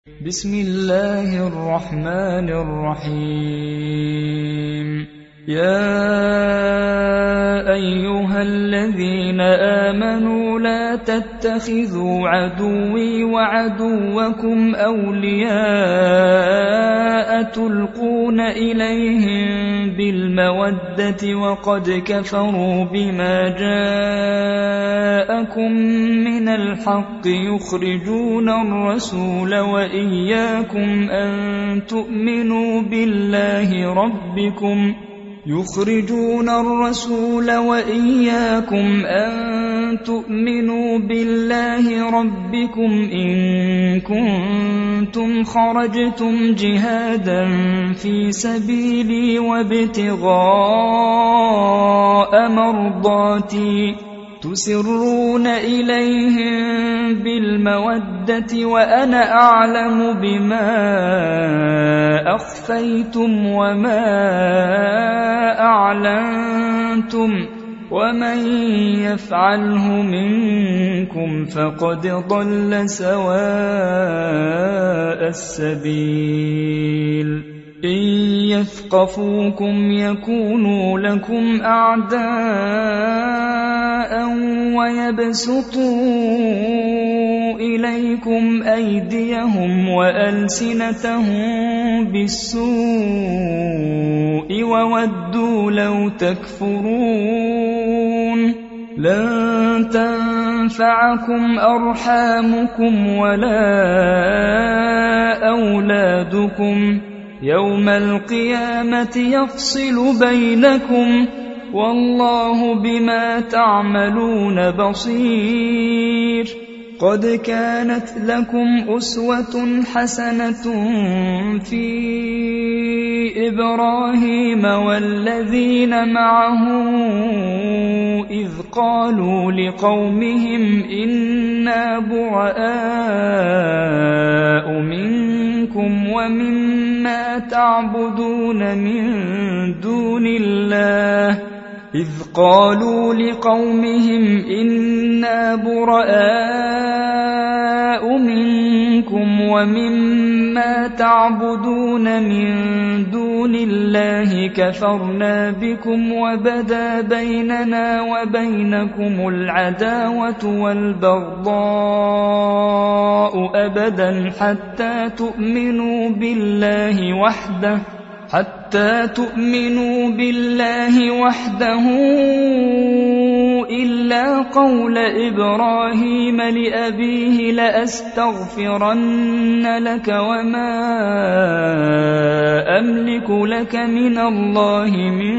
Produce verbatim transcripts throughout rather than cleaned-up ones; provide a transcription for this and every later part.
بسم الله الرحمن الرحيم يا أيها الذين آمنوا لا تتخذوا عدوي وعدوكم أولياء تلقون إليهم بالمودة وقد كفروا بما جاءكم من الحق يخرجون الرسول وإياكم أن تؤمنوا بالله ربكم يخرجون الرسول وإياكم أن تؤمنوا بالله ربكم إن كنتم خرجتم جهادا في سبيلي وابتغاء مرضاتي تسرون إليهم بالمودة وأنا أعلم بما أخفيتم وما أعلنتم ومن يفعله منكم فقد ضل سواء السبيل إن يثقفوكم يكونوا لكم أعداء ويبسطوا إليكم أيديهم وألسنتهم بالسوء وودوا لو تكفرون لن تنفعكم أرحامكم ولا أولادكم يوم القيامة يفصل بينكم والله بما تعملون بصير قد كانت لكم أسوة حسنة في إبراهيم والذين معه إذ قالوا لقومهم إنا براء منكم ومما تعبدون من دون الله إذ قالوا لقومهم إنا براء منكم ومما تعبدون من دون الله كفرنا بكم وبدا بيننا وبينكم العداوة والبغضاء أبدا حتى تؤمنوا بالله وحده حتى تؤمنوا بالله وحده إلا قول إبراهيم لأبيه لأستغفرن لك وما أملك لك من الله من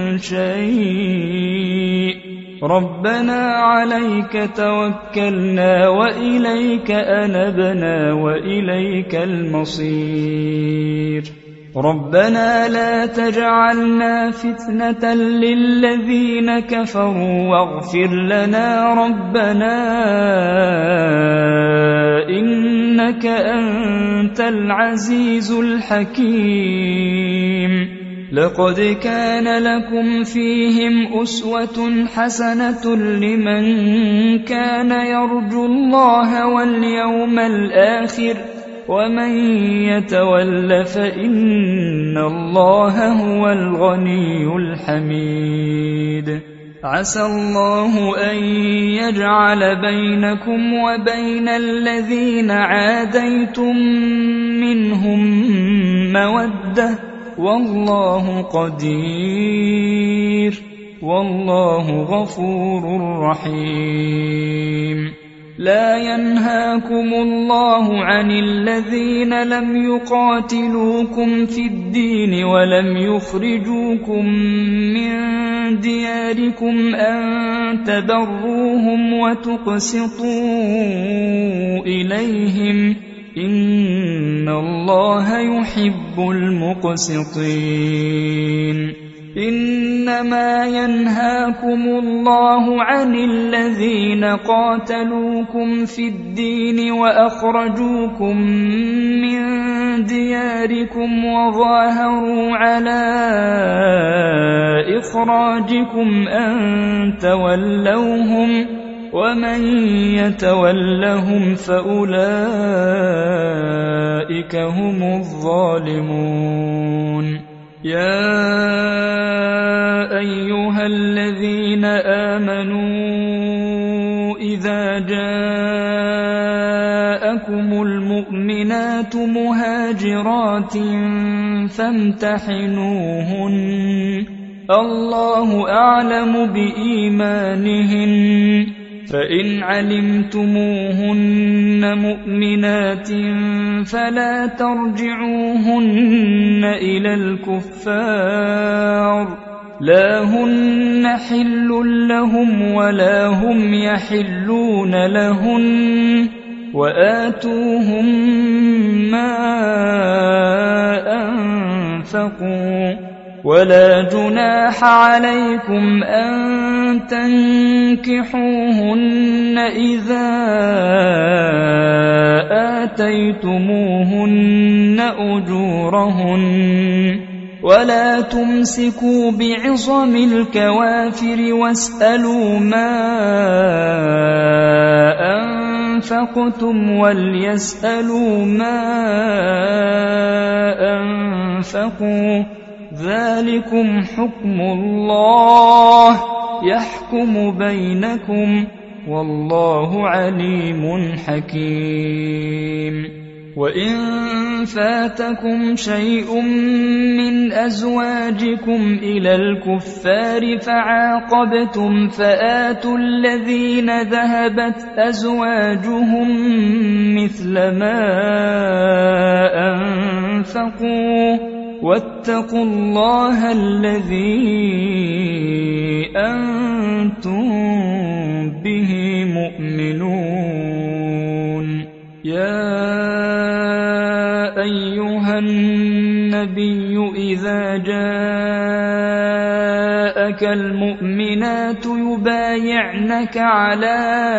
شيء ربنا عليك توكلنا وإليك أنبنا وإليك المصير ربنا لا تجعلنا فتنة للذين كفروا واغفر لنا ربنا إنك أنت العزيز الحكيم لقد كان لكم فيهم أسوة حسنة لمن كان يرجو الله واليوم الآخر ومن يتول فإن الله هو الغني الحميد عسى الله أن يجعل بينكم وبين الذين عاديتم منهم مودة والله قدير والله غفور رحيم لا ينهاكم الله عن الذين لم يقاتلوكم في الدين ولم يخرجوكم من دياركم أن تبروهم وتقسطوا إليهم إن الله يحب المقسطين إنما ينهاكم الله عن الذين قاتلوكم في الدين وأخرجوكم من دياركم وظاهروا على إخراجكم أن تولوهم ومن يتولهم فأولئك هم الظالمون يا أيها الذين آمنوا إذا جاءكم المؤمنات مهاجرات فامتحنوهن الله أعلم بإيمانهن فإن علمتموهن مؤمنات فلا ترجعوهن إلى الكفار لا هن حل لهم ولا هم يحلون لهن وآتوهم ما أنفقوا ولا جناح عليكم أن تنكحوهن إذا آتيتموهن أجورهن ولا تمسكوا بعصم الكوافر واسألوا ما أنفقتم وليسألوا ما أنفقوا ذلكم حكم الله يحكم بينكم والله عليم حكيم وإن فاتكم شيء من أزواجكم إلى الكفار فعاقبتم فآتوا الذين ذهبت أزواجهم مثل ما أنفقوا واتقوا الله الذي أنتم به مؤمنون يا أيها النبي إذا جاءك المؤمنات يبايعنك على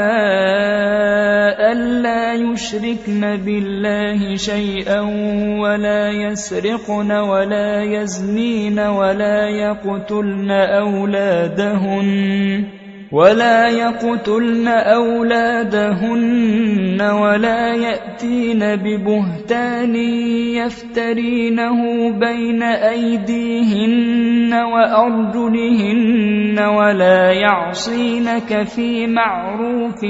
ألا يشركن بالله شيئا ولا يسرقن ولا يزنين ولا يقتلن أولادهن ولا يقتلن أولادهن ولا يأتين ببهتان يفترينه بين أيديهن وأرجلهن ولا يعصينك في معروف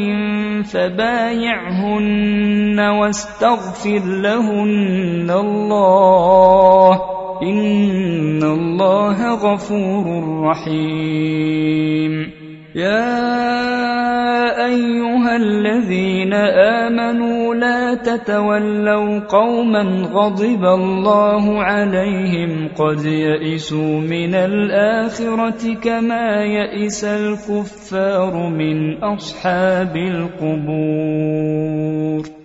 فبايعهن واستغفر لهن الله إن الله غفور رحيم يا أيها الذين آمنوا لا تتولوا قوما غضب الله عليهم قد يئسوا من الآخرة كما يئس الكفار من أصحاب القبور